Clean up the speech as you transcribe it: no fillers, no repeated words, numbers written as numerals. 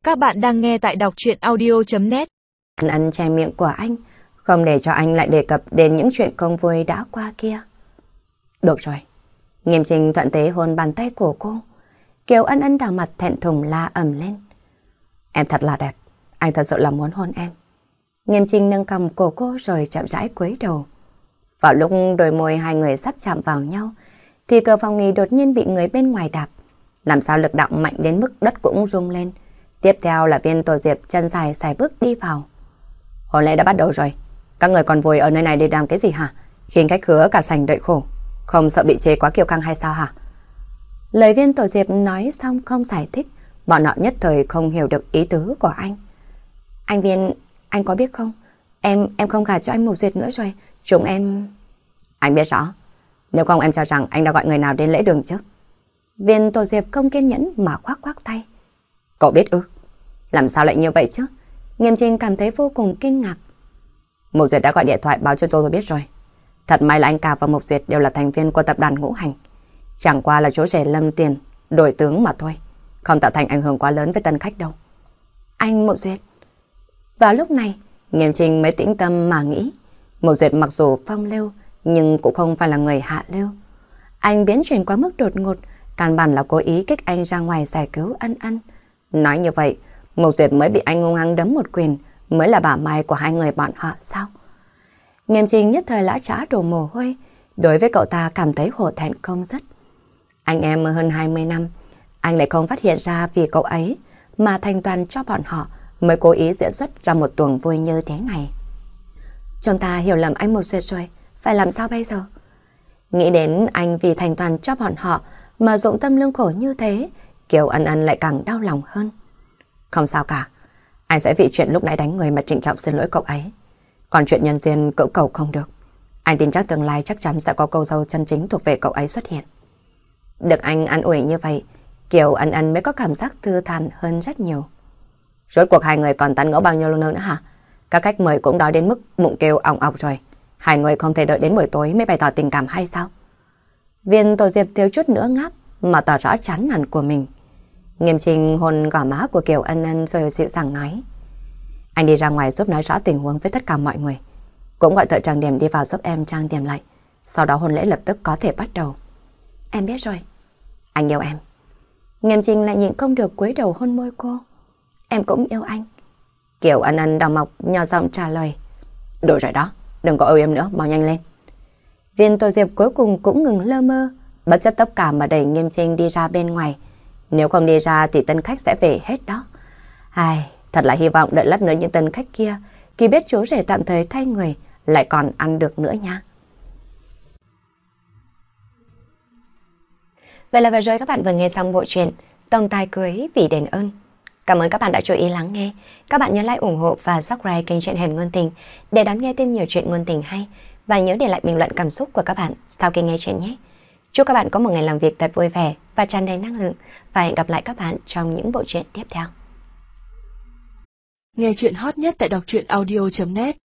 Các bạn đang nghe tại đọc truyện audio.net. Ân che miệng của anh, không để cho anh lại đề cập đến những chuyện không vui đã qua kia. Được rồi. Nghiêm Trinh thuận thế hôn bàn tay của cô. Kiều Ân Ân đỏ mặt thẹn thùng la ầm lên. Em thật là đẹp, anh thật sự là muốn hôn em. Nghiêm Trinh nâng cầm cổ cô rồi chậm rãi cúi đầu. Vào lúc đôi môi hai người sắp chạm vào nhau, thì cửa phòng nghỉ đột nhiên bị người bên ngoài đạp. Làm sao lực đạo mạnh đến mức đất cũng rung lên. Tiếp theo là Viên Tổ Diệp chân dài xài bước đi vào. Hôn lễ đã bắt đầu rồi. Các người còn vùi ở nơi này để làm cái gì hả? Khiến khách khứa cả sảnh đợi khổ. Không sợ bị chế quá kiêu căng hay sao hả? Lời Viên Tổ Diệp nói xong không giải thích. Bọn họ nhất thời không hiểu được ý tứ của anh. Anh Viên, anh có biết không? Em không gả cho anh Mục Duyệt nữa rồi. Chúng em... Anh biết rõ. Nếu không em cho rằng anh đã gọi người nào đến lễ đường chứ? Viên Tổ Diệp không kiên nhẫn mà khoác khoác tay. Cậu biết ư? Làm sao lại như vậy chứ? Nghiêm Trinh cảm thấy vô cùng kinh ngạc. Mục Duyệt đã gọi điện thoại báo cho tôi biết rồi. Thật may là anh cả và Mục Duyệt đều là thành viên của tập đoàn Ngũ Hành. Chẳng qua là chỗ rẻ lâm tiền, đổi tướng mà thôi. Không tạo thành ảnh hưởng quá lớn với tân khách đâu. Anh Mục Duyệt. Vào lúc này, Nghiêm Trinh mới tĩnh tâm mà nghĩ. Mục Duyệt mặc dù phong lưu, nhưng cũng không phải là người hạ lưu. Anh biến chuyển quá mức đột ngột, căn bản là cố ý kích anh ra ngoài giải cứu Ân Ân. Nói như vậy, Mục Duyệt mới bị anh hung hăng đấm một quyền, mới là bả mai của hai người bọn họ sao? Nghiêm Trinh nhất thời lã trã đổ mồ hôi, đối với cậu ta cảm thấy hổ thẹn không dứt. Anh em hơn 20 năm, anh lại không phát hiện ra vì cậu ấy mà thành toàn cho bọn họ mới cố ý diễn xuất ra một tuồng vui như thế này. Chúng ta hiểu lầm anh Mục Duyệt rồi, phải làm sao bây giờ? Nghĩ đến anh vì thành toàn cho bọn họ mà dụng tâm lương khổ như thế, Kiều Ân Ân lại càng đau lòng hơn. Không sao cả, anh sẽ vì chuyện lúc nãy đánh người mà trịnh trọng xin lỗi cậu ấy. Còn chuyện nhân duyên cỡ cầu không được. Anh tin chắc tương lai chắc chắn sẽ có cô dâu chân chính thuộc về cậu ấy xuất hiện. Được anh an ủi như vậy, Kiều Ân Ân mới có cảm giác thư thản hơn rất nhiều. Rốt cuộc hai người còn tán gẫu bao nhiêu nữa hả? Các khách mời cũng đói đến mức bụng kêu ỏng ọc rồi. Hai người không thể đợi đến buổi tối mới bày tỏ tình cảm hay sao? Viên Tổ Diệp thiếu chút nữa ngáp mà tỏ rõ chán nản của mình. Nghiêm Trinh hôn gò má của Kiều Ân Ân rồi dịu dàng nói. Anh đi ra ngoài giúp nói rõ tình huống với tất cả mọi người. Cũng gọi thợ trang điểm đi vào giúp em trang điểm lại. Sau đó hôn lễ lập tức có thể bắt đầu. Em biết rồi. Anh yêu em. Nghiêm Trinh lại nhịn không được cúi đầu hôn môi cô. Em cũng yêu anh. Kiều Ân Ân đỏ mọc nhỏ giọng trả lời. Đủ rồi đó, đừng có âu yếm nữa, mau nhanh lên. Viên Tổ Diệp cuối cùng cũng ngừng lơ mơ, bất chấp tất cả mà đẩy Nghiêm Trinh đi ra bên ngoài. Nếu không đi ra thì tân khách sẽ về hết đó. Ai, thật là hy vọng đợi lát nữa những tân khách kia, khi biết chú rể tạm thời thay người, lại còn ăn được nữa nha. Vậy là vừa rồi các bạn vừa nghe xong bộ truyện Tông Tai Cưới Vì Đền Ơn. Cảm ơn các bạn đã chú ý lắng nghe. Các bạn nhớ like, ủng hộ và subscribe kênh Truyện Hẻm Ngôn Tình để đón nghe thêm nhiều chuyện ngôn tình hay. Và nhớ để lại bình luận cảm xúc của các bạn sau khi nghe chuyện nhé. Chúc các bạn có một ngày làm việc thật vui vẻ và tràn đầy năng lượng. Và hẹn gặp lại các bạn trong những bộ truyện tiếp theo. Nghe chuyện hot nhất tại đọc truyện audio.net